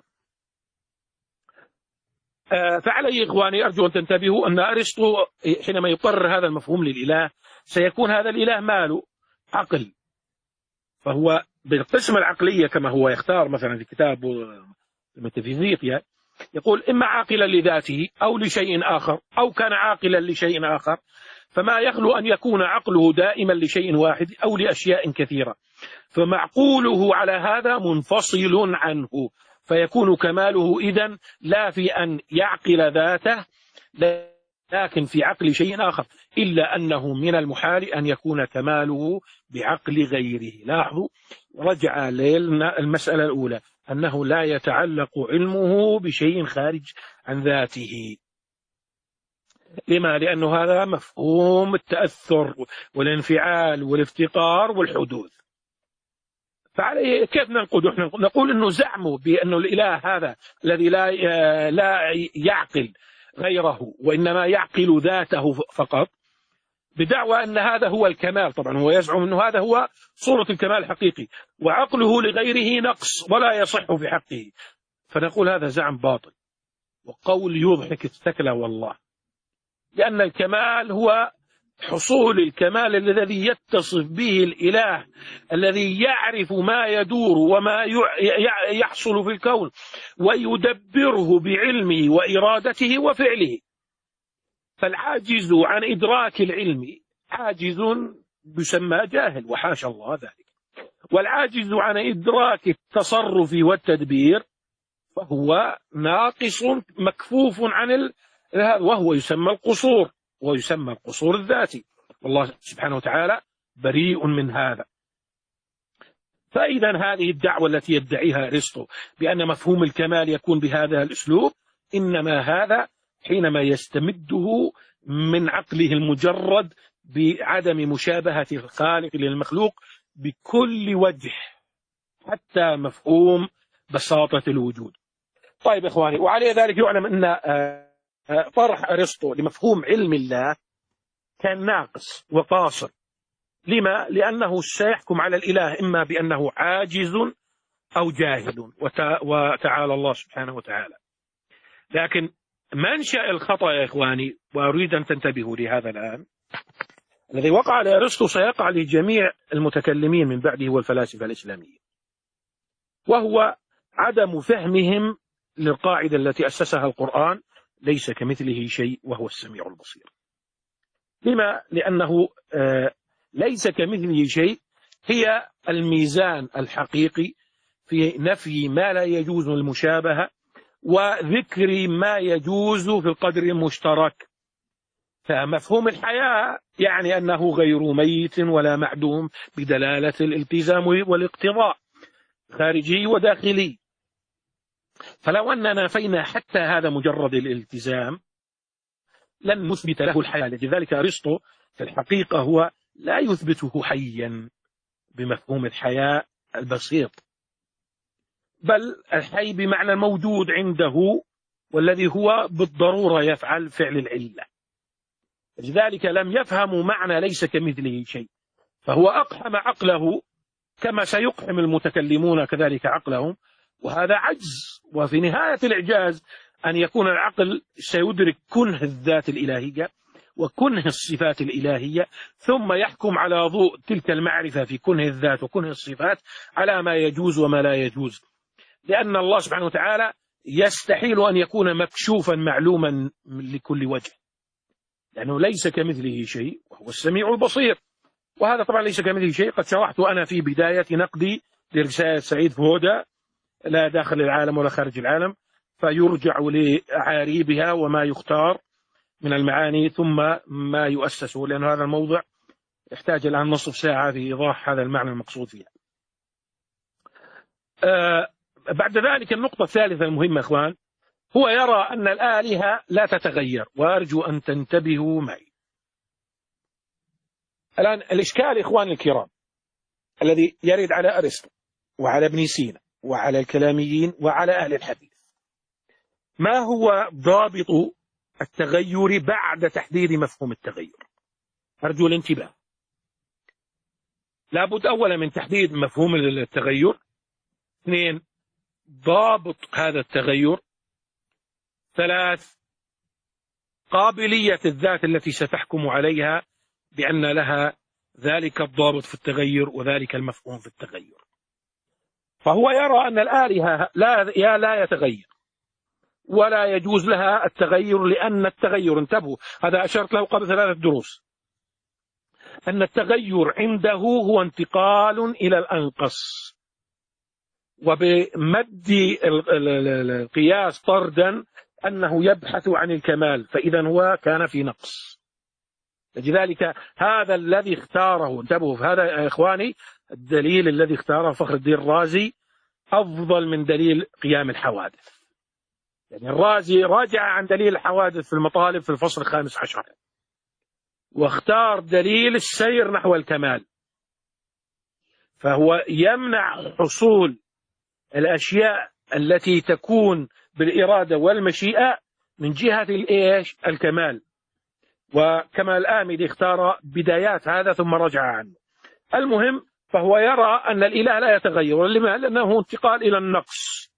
فعلي إخواني أرجو أن تنتبهوا أن أرسطو حينما يقرر هذا المفهوم للإله سيكون هذا الإله ماله عقل، فهو بالقسمة العقلية كما هو يختار مثلا في كتاب الميتافيزيقيا يقول إما عاقلا لذاته أو لشيء آخر، أو كان عاقلا لشيء آخر، فما يخلو أن يكون عقله دائما لشيء واحد أو لأشياء كثيرة، فمعقوله على هذا منفصل عنه، فيكون كماله إذن لا في أن يعقل ذاته لكن في عقل شيء آخر، إلا أنه من المحال أن يكون كماله بعقل غيره. لاحظوا رجع لنا المسألة الأولى أنه لا يتعلق علمه بشيء خارج عن ذاته. لما؟ لأنه هذا مفهوم التأثر والانفعال والافتقار والحدوث. فعليه كيف ننقد؟ نقول أنه زعموا بأن الإله هذا الذي لا لا يعقل غيره وإنما يعقل ذاته فقط بدعوى أن هذا هو الكمال. طبعا هو يزعم أنه هذا هو صورة الكمال الحقيقي، وعقله لغيره نقص ولا يصح في حقه. فنقول هذا زعم باطل وقول يضحك الثكلى والله، لأن الكمال هو حصول الكمال الذي يتصف به الإله الذي يعرف ما يدور وما يحصل في الكون ويدبره بعلمه وإرادته وفعله. فالعاجز عن إدراك العلم عاجز يسمى جاهل، وحاشا الله ذلك. والعاجز عن إدراك التصرف والتدبير فهو ناقص مكفوف عن ال... وهو يسمى القصور، ويسمى القصور الذاتي، والله سبحانه وتعالى بريء من هذا. فإذا هذه الدعوة التي يدعيها أرسطو بأن مفهوم الكمال يكون بهذا الأسلوب، إنما هذا حينما يستمده من عقله المجرد بعدم مشابهة الخالق للمخلوق بكل وجه، حتى مفهوم بساطة الوجود. طيب إخواني، وعلى ذلك يعلم أن طرح أرسطو لمفهوم علم الله كان ناقص وقاصر. لما؟ لأنه سيحكم على الإله إما بأنه عاجز أو جاهل، وتعالى الله سبحانه وتعالى. لكن منشأ الخطأ يا إخواني، وأريد أن تنتبهوا لهذا الآن، الذي وقع لأرسطو سيقع لجميع المتكلمين من بعده والفلاسفة الإسلاميين، وهو عدم فهمهم للقاعدة التي أسسها القرآن: ليس كمثله شيء وهو السميع البصير. لما؟ لأنه ليس كمثله شيء هي الميزان الحقيقي في نفي ما لا يجوز المشابهة وذكر ما يجوز في القدر المشترك. فمفهوم الحياة يعني أنه غير ميت ولا معدوم بدلالة الالتزام والاقتضاء خارجي وداخلي. فلو أننا نفينا حتى هذا مجرد الالتزام لن نثبت له الحياة. لذلك أرسطو في الحقيقة هو لا يثبته حيا بمفهوم الحياة البسيط، بل الحي بمعنى الموجود عنده والذي هو بالضرورة يفعل فعل العلة. لذلك لم يفهموا معنى ليس كمثله شيء، فهو أقحم عقله كما سيقحم المتكلمون كذلك عقلهم، وهذا عجز. وفي نهاية الإعجاز أن يكون العقل سيدرك كنه الذات الإلهية وكنه الصفات الإلهية، ثم يحكم على ضوء تلك المعرفة في كنه الذات وكنه الصفات على ما يجوز وما لا يجوز. لأن الله سبحانه وتعالى يستحيل أن يكون مكشوفا معلوما لكل وجه، لأنه ليس كمثله شيء وهو السميع البصير. وهذا طبعا ليس كمثله شيء قد شرحت أنا في بداية نقدي لرسالة سعيد فودا لا داخل العالم ولا خارج العالم، فيرجع لعاريبها وما يختار من المعاني ثم ما يؤسسه، لأن هذا الموضع يحتاج الآن نصف ساعة في إيضاح هذا المعنى المقصود فيها. آه بعد ذلك النقطة الثالثة المهمة إخوان، هو يرى أن الآلهة لا تتغير، وأرجو أن تنتبهوا معي. الآن الإشكال إخوان الكرام الذي يرد على أرسطو وعلى ابن سينا وعلى الكلاميين وعلى أهل الحديث، ما هو ضابط التغير بعد تحديد مفهوم التغير؟ أرجو الانتباه. لابد أولا من تحديد مفهوم التغير. اثنين، ضابط هذا التغير. ثلاث، قابلية الذات التي ستحكم عليها بأن لها ذلك الضابط في التغير وذلك المفهوم في التغير. فهو يرى أن الآلهة لا يا لا يتغير ولا يجوز لها التغير، لأن التغير، انتبهوا هذا أشرت له قبل ثلاثة دروس، أن التغير عنده هو انتقال إلى الأنقص، وبمد القياس طردا أنه يبحث عن الكمال، فإذا هو كان في نقص. لذلك هذا الذي اختاره، انتبهوا هذا يا إخواني، الدليل الذي اختاره فخر الدين الرازي أفضل من دليل قيام الحوادث. يعني الرازي راجع عن دليل الحوادث في المطالب في الفصل الخامس عشر، واختار دليل السير نحو الكمال، فهو يمنع حصول الأشياء التي تكون بالإرادة والمشيئة من جهة الإيش الكمال، وكما الآمدي اختار بدايات هذا ثم رجع عنه. المهم فهو يرى أن الإله لا يتغير، لأنه انتقال إلى النقص.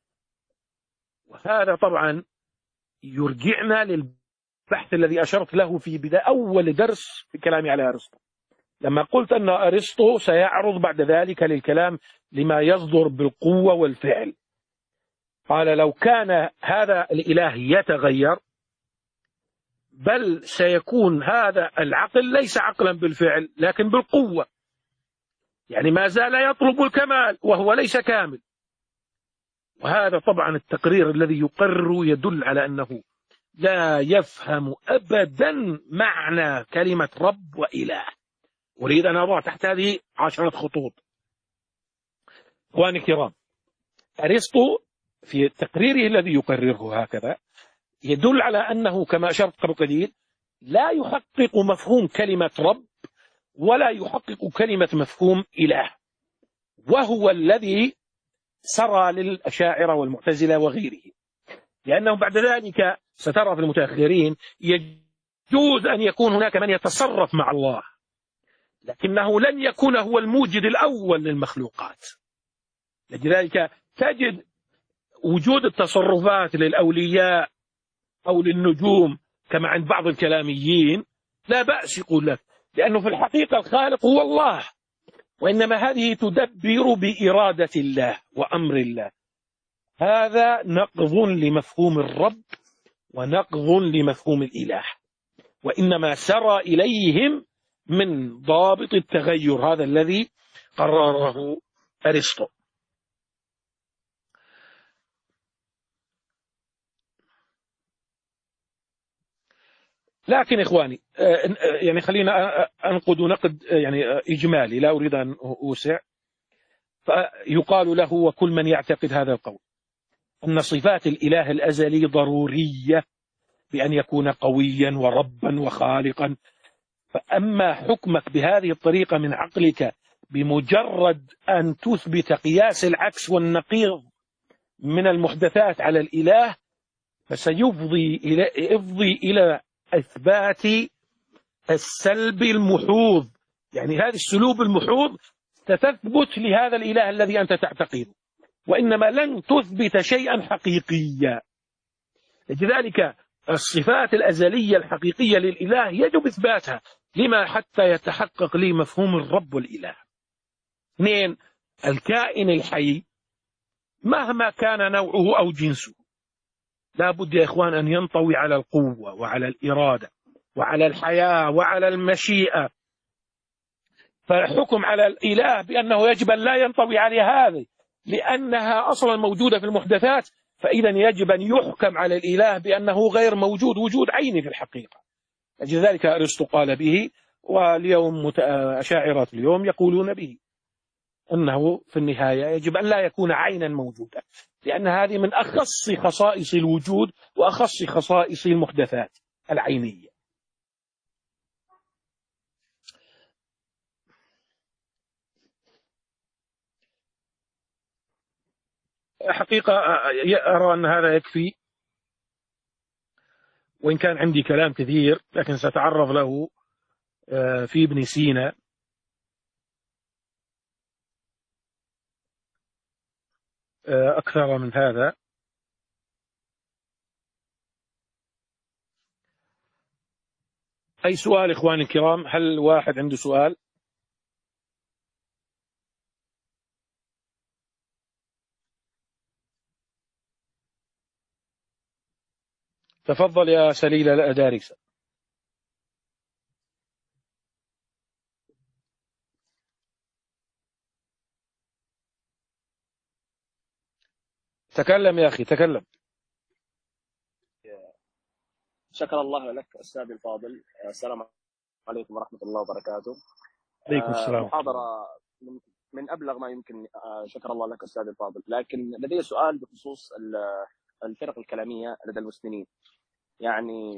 وهذا طبعا يرجعنا للبحث الذي أشرت له في بداية أول درس في كلامي على أرسطو، لما قلت أن أرسطو سيعرض بعد ذلك للكلام لما يصدر بالقوة والفعل. قال لو كان هذا الإله يتغير، بل سيكون هذا العقل ليس عقلا بالفعل لكن بالقوة، يعني ما زال يطلب الكمال وهو ليس كامل. وهذا طبعا التقرير الذي يقرر يدل على أنه لا يفهم أبدا معنى كلمة رب وإله. أريد أن أضع تحت هذه عشرة خطوط. إخواني الكرام، أرسطو في تقريره الذي يقرره هكذا يدل على أنه كما أشرت قبل قليل لا يحقق مفهوم كلمة رب ولا يحقق كلمة مفهوم إله، وهو الذي سرى للأشاعرة والمعتزلة وغيره، لأنه بعد ذلك سترى في المتأخرين يجوز أن يكون هناك من يتصرف مع الله، لكنه لن يكون هو الموجد الأول للمخلوقات. لذلك تجد وجود التصرفات للأولياء أو للنجوم كما عند بعض الكلاميين لا بأس يقول لك، لأنه في الحقيقة الخالق هو الله، وإنما هذه تدبر بإرادة الله وأمر الله. هذا نقض لمفهوم الرب ونقض لمفهوم الإله، وإنما سرى إليهم من ضابط التغير هذا الذي قرره أرسطو. لكن إخواني يعني خلينا أنقد نقد يعني إجمالي، لا أريد أن أوسع. فيقال له وكل من يعتقد هذا القول أن صفات الإله الأزلي ضرورية بأن يكون قويا وربا وخالقا، فأما حكمك بهذه الطريقة من عقلك بمجرد أن تثبت قياس العكس والنقيض من المحدثات على الإله فسيفضي إلى, يفضي إلى إثبات السلب المحوظ، يعني هذا السلوب المحوظ ستثبت لهذا الإله الذي أنت تعتقده، وإنما لن تثبت شيئا حقيقيا. لذلك الصفات الأزلية الحقيقية للإله يجب إثباتها. لما؟ حتى يتحقق لي مفهوم الرب والإله. اثنين، الكائن الحي مهما كان نوعه أو جنسه لا بد يا إخوان أن ينطوي على القوة وعلى الإرادة وعلى الحياة وعلى المشيئة. فالحكم على الإله بأنه يجب أن لا ينطوي على هذه لأنها أصلا موجودة في المحدثات، فإذا يجب أن يحكم على الإله بأنه غير موجود وجود عيني في الحقيقة. لذلك أرسطو قال به، واليوم أشاعرة اليوم يقولون به، أنه في النهاية يجب أن لا يكون عينا موجودا، لأن هذه من أخص خصائص الوجود وأخص خصائص المحدثات العينية. حقيقة أرى أن هذا يكفي، وإن كان عندي كلام كثير لكن سأتعرض له في ابن سينا. أكثر من هذا. أي سؤال إخواني الكرام؟ هل واحد عنده سؤال؟ تفضل يا سليل الأدارس. تكلم يا أخي تكلم. شكر الله لك أستاذ الفاضل. السلام عليكم ورحمة الله وبركاته. عليكم السلام. محاضرة من أبلغ ما يمكن. شكر الله لك أستاذ الفاضل. لكن لدي سؤال بخصوص الفرق الكلامية لدى المسلمين. يعني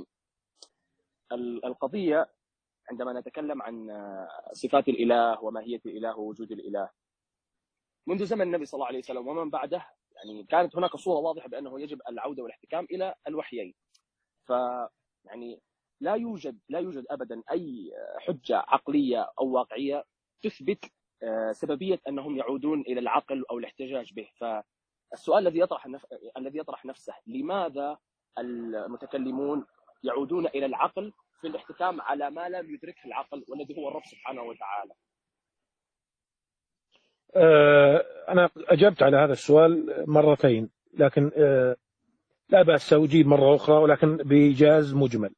القضية عندما نتكلم عن صفات الإله وماهية الإله ووجود الإله منذ زمن النبي صلى الله عليه وسلم ومن بعده، يعني كانت هناك صورة واضحة بأنه يجب العودة والاحتكام إلى الوحيين. ف يعني لا يوجد لا يوجد ابدا اي حجه عقليه او واقعيه تثبت سببيه انهم يعودون الى العقل او الاحتجاج به. فالسؤال الذي يطرح نف... الذي يطرح نفسه، لماذا المتكلمون يعودون الى العقل في الاحتكام على ما لم يدركه العقل والذي هو الرب سبحانه وتعالى؟ أنا أجبت على هذا السؤال مرتين، لكن لا بأس أجيب مرة أخرى ولكن بإيجاز مجمل.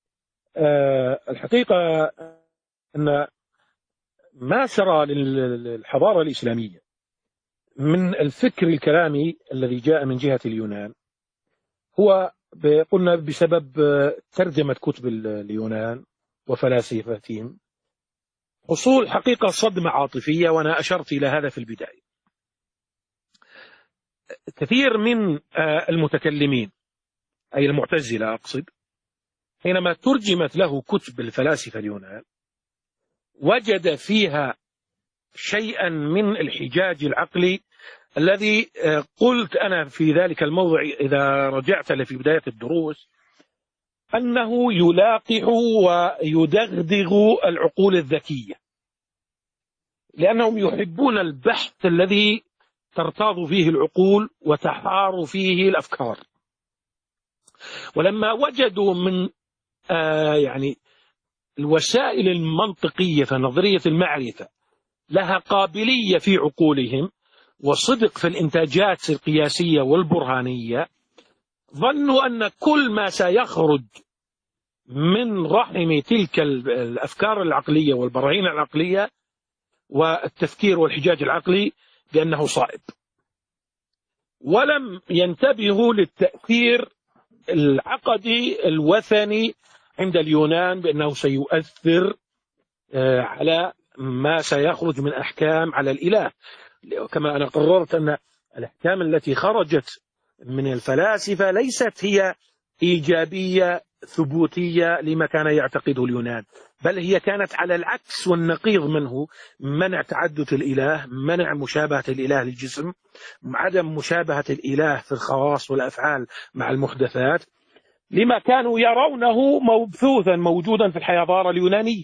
الحقيقة أن ما سرى للحضارة الإسلامية من الفكر الكلامي الذي جاء من جهة اليونان هو قلنا بسبب ترجمة كتب اليونان وفلاسفتهم حصول حقيقة صدمة عاطفية، وأنا أشرت إلى هذا في البداية. كثير من المتكلمين أي المعتزلة أقصد، حينما ترجمت له كتب الفلاسفة اليونان وجد فيها شيئا من الحجاج العقلي الذي قلت أنا في ذلك الموضع إذا رجعت له في بداية الدروس أنه يلاقح ويدغدغ العقول الذكية، لأنهم يحبون البحث الذي ترتاض فيه العقول وتحار فيه الأفكار. ولما وجدوا من آه يعني الوسائل المنطقية فنظرية المعرفة لها قابلية في عقولهم وصدق في الإنتاجات القياسية والبرهانية، ظنوا أن كل ما سيخرج من رحم تلك الأفكار العقلية والبراهين العقلية والتفكير والحجاج العقلي بأنه صائب، ولم ينتبهوا للتأثير العقدي الوثني عند اليونان بأنه سيؤثر على ما سيخرج من أحكام على الإله. كما أنا قررت أن الأحكام التي خرجت من الفلاسفة ليست هي إيجابية ثبوتية لما كان يعتقده اليونان، بل هي كانت على العكس والنقيض منه: منع تعدد الإله، منع مشابهة الإله للجسم، عدم مشابهة الإله في الخواص والأفعال مع المحدثات، لما كانوا يرونه مبثوثا موجودا في الحضارة اليونانية.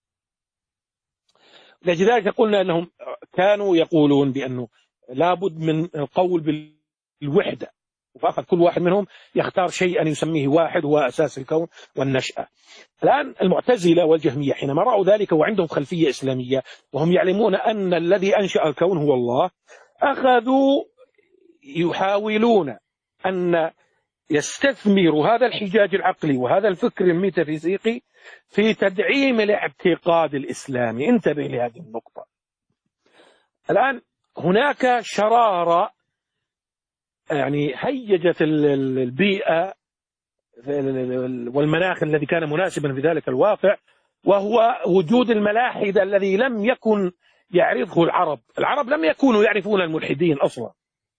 لذلك قلنا أنهم كانوا يقولون بأنه لابد من القول بالوحدة، فأخذ كل واحد منهم يختار شيئا يسميه واحد هو أساس الكون والنشأة. الآن المعتزلة والجهمية حينما رأوا ذلك وعندهم خلفية إسلامية وهم يعلمون أن الذي أنشأ الكون هو الله، أخذوا يحاولون أن يستثمروا هذا الحجاج العقلي وهذا الفكر الميتافيزيقي في تدعيم الاعتقاد الإسلامي. انتبه لهذه النقطة. الآن هناك شرارة يعني هيجت البيئة والمناخ الذي كان مناسبا في ذلك الواقع، وهو وجود الملاحدة الذي لم يكن يعرفه العرب. العرب لم يكونوا يعرفون الملحدين أصلا.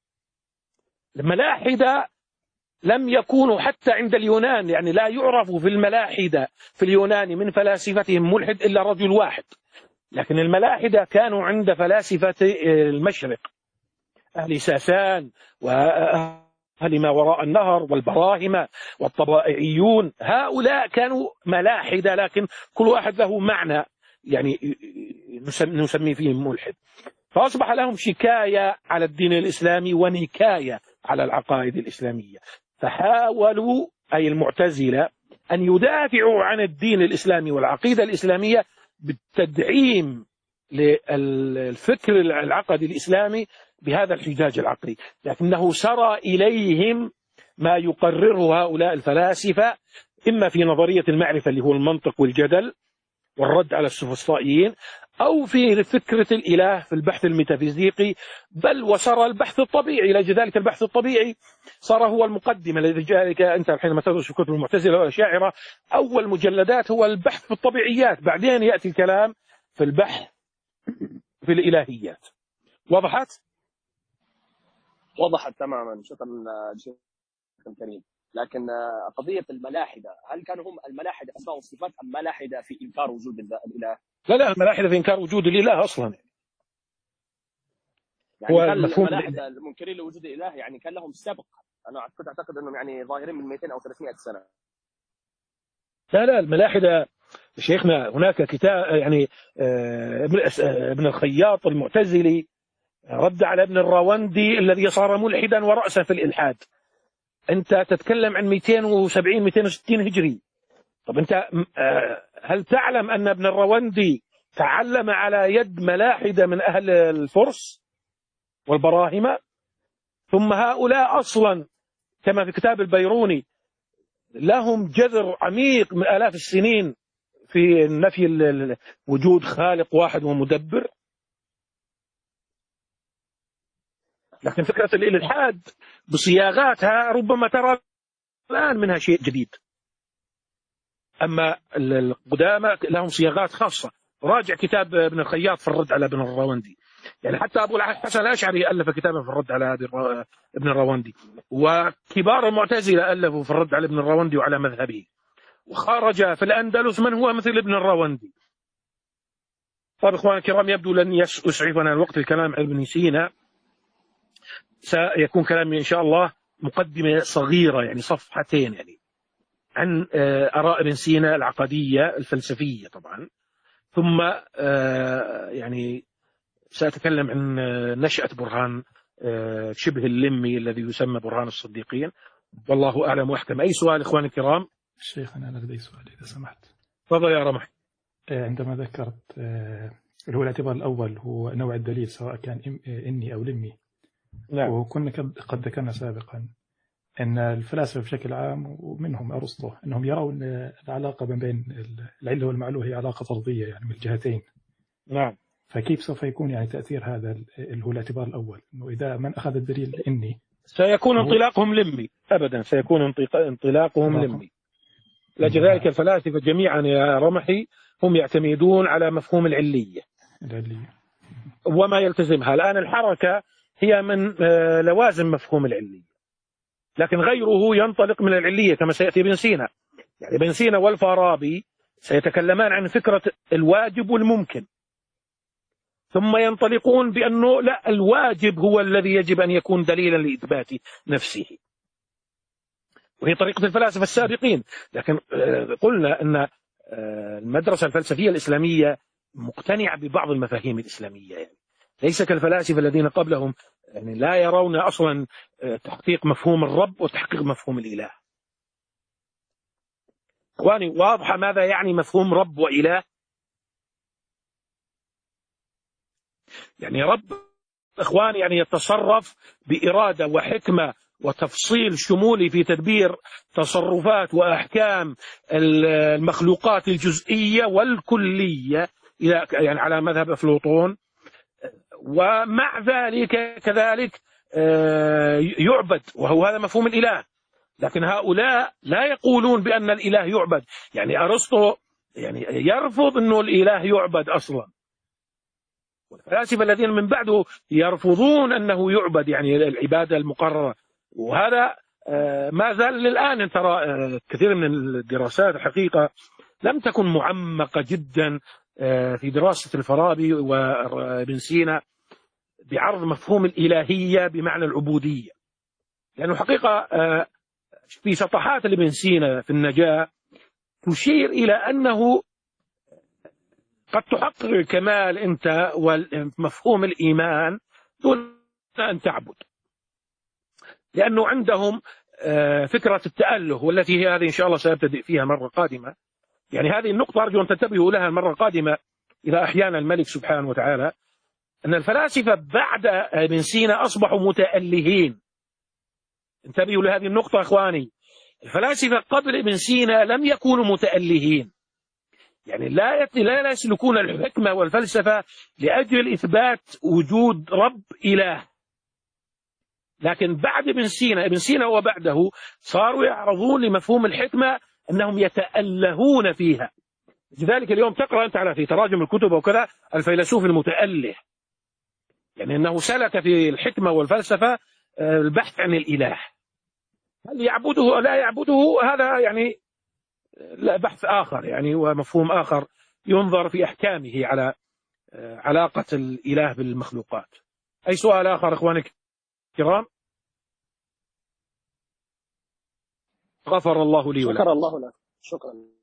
الملاحدة لم يكونوا حتى عند اليونان، يعني لا يعرف في الملاحدة في اليونان من فلاسفتهم ملحد إلا رجل واحد، لكن الملاحدة كانوا عند فلاسفة المشرق، أهل ساسان وأهل ما وراء النهر والبراهمة والطبائعيون. هؤلاء كانوا ملاحدة، لكن كل واحد له معنى يعني نسمي فيه ملحد. فأصبح لهم شكاية على الدين الإسلامي ونكاية على العقائد الإسلامية، فحاولوا أي المعتزلة أن يدافعوا عن الدين الإسلامي والعقيدة الإسلامية بالتدعيم للفكر العقدي الإسلامي بهذا الحجاج العقلي، لكنه سرى إليهم ما يقرره هؤلاء الفلاسفة إما في نظرية المعرفة اللي هو المنطق والجدل والرد على السفسطائيين، أو في فكرة الإله في البحث الميتافيزيقي، بل وسرى البحث الطبيعي. لذلك البحث الطبيعي صار هو المقدمة. لذلك أنت حينما تدرس في كتب المعتزلة والأشاعرة أول مجلدات هو البحث في الطبيعيات، بعدين يأتي الكلام في البحث في الإلهيات. وضحت؟ وضحت تماما. شكرا شيخ الكريم. لكن قضية الملاحدة، هل كانوا هم الملاحدة أسماء والصفات أم ملاحدة في إنكار وجود الإله؟ لا لا، الملاحدة في إنكار وجود الإله أصلا. يعني هو المفهوم الملاحدة المنكرين لوجود الإله يعني كان لهم سبق. أنا كنت أعتقد أنهم يعني ظاهرين من مئتين أو ثلاثمئة سنة. لا لا الملاحدة شيخنا هناك كتاب يعني ابن الخياط المعتزلي رد على ابن الراوندي الذي صار ملحدا ورأسا في الإلحاد. أنت تتكلم عن مئتين وسبعين مئتين وستين هجري. طب أنت هل تعلم أن ابن الراوندي تعلم على يد ملاحدة من أهل الفرس والبراهمة؟ ثم هؤلاء أصلا كما في كتاب البيروني لهم جذر عميق من آلاف السنين في نفي وجود خالق واحد ومدبر. لكن فكرة الإلحاد بصياغاتها ربما ترى الآن منها شيء جديد، أما القدامى لهم صياغات خاصة. راجع كتاب ابن الخياط في الرد على ابن الراوندي، يعني حتى أبو الحسن الأشعري ألف كتابا في الرد على ابن الراوندي، وكبار المعتزلة ألفوا في الرد على ابن الراوندي وعلى مذهبه، وخرج في الأندلس من هو مثل ابن الراوندي. طيب إخواني الكرام، يبدو لن يسعفنا الوقت الكلام عن ابن سينا، سيكون كلامي إن شاء الله مقدمة صغيرة يعني صفحتين يعني عن آراء ابن سينا العقدية الفلسفية طبعا، ثم يعني سأتكلم عن نشأة برهان شبه اللمي الذي يسمى برهان الصديقين، والله أعلم وأحكم. أي سؤال إخواني الكرام؟ الشيخ أنا لدي سؤال إذا سمحت. تفضل يا رمح. عندما ذكرت اللي هو الاعتبار الأول هو نوع الدليل سواء كان إني أو لمي، نعم. وكنا قد ذكرنا سابقا أن الفلاسفة بشكل عام ومنهم أرسطو أنهم يرون العلاقة بين العلة والمعلوم هي علاقة طردية يعني من الجهتين. نعم. فكيف سوف يكون يعني تأثير هذا اللي هو الاعتبار الأول، إنه إذا من أخذ الدليل إني سيكون انطلاقهم لمي أبدا، سيكون انطلاقهم لمي. لأجل ذلك الفلاسفة جميعا يا رمحي هم يعتمدون على مفهوم العلية العلية وما يلتزمها. الآن الحركة هي من لوازم مفهوم العلية، لكن غيره ينطلق من العلية كما سيأتي ابن سينا. يعني ابن سينا والفارابي سيتكلمان عن فكرة الواجب والممكن، ثم ينطلقون بأنه لا، الواجب هو الذي يجب أن يكون دليلا لإثبات نفسه، وهي طريقة الفلاسفة السابقين. لكن قلنا أن المدرسة الفلسفية الإسلامية مقتنعة ببعض المفاهيم الإسلامية، يعني ليس كالفلاسفة الذين قبلهم يعني لا يرون أصلا تحقيق مفهوم الرب وتحقيق مفهوم الإله. إخواني واضحة ماذا يعني مفهوم رب وإله؟ يعني رب إخواني يعني يتصرف بإرادة وحكمة وتفصيل شمولي في تدبير تصرفات وأحكام المخلوقات الجزئية والكلية يعني على مذهب أفلاطون، ومع ذلك كذلك يعبد، وهو هذا مفهوم الإله. لكن هؤلاء لا يقولون بأن الإله يعبد، يعني أرسطو يعني يرفض أنه الإله يعبد أصلا، والفلاسفة الذين من بعده يرفضون أنه يعبد يعني العبادة المقررة. وهذا ما زال للآن ترى كثير من الدراسات الحقيقة لم تكن معمقة جدا في دراسة الفارابي وابن سينا بعرض مفهوم الإلهية بمعنى العبودية، لأنه حقيقة في سطحات لابن سينا في النجاة تشير إلى أنه قد تحقق الكمال أنت ومفهوم الإيمان دون أن تعبد، لأنه عندهم فكرة التأله، والتي هي هذه إن شاء الله سأبتدئ فيها مرة قادمة. يعني هذه النقطة أرجو أن تنتبهوا لها المرة القادمة إذا أحيانا الملك سبحانه وتعالى، أن الفلاسفة بعد ابن سينا أصبحوا متألهين. انتبهوا لهذه النقطة أخواني، الفلاسفة قبل ابن سينا لم يكونوا متألهين، يعني لا لا يسلكون الحكمة والفلسفة لأجل إثبات وجود رب إله. لكن بعد ابن سينا ابن سينا وبعده صاروا يعرضون لمفهوم الحكمة أنهم يتألهون فيها. لذلك اليوم تقرأ أنت على في تراجم الكتب وكذا الفيلسوف المتأله، يعني أنه سلك في الحكمة والفلسفة البحث عن الإله، هل يعبده أو لا يعبده هذا يعني لا بحث آخر يعني ومفهوم آخر ينظر في أحكامه على علاقة الإله بالمخلوقات. أي سؤال آخر إخواني الكرام؟ غفر الله لي ولكم. شكر الله لك. شكرا.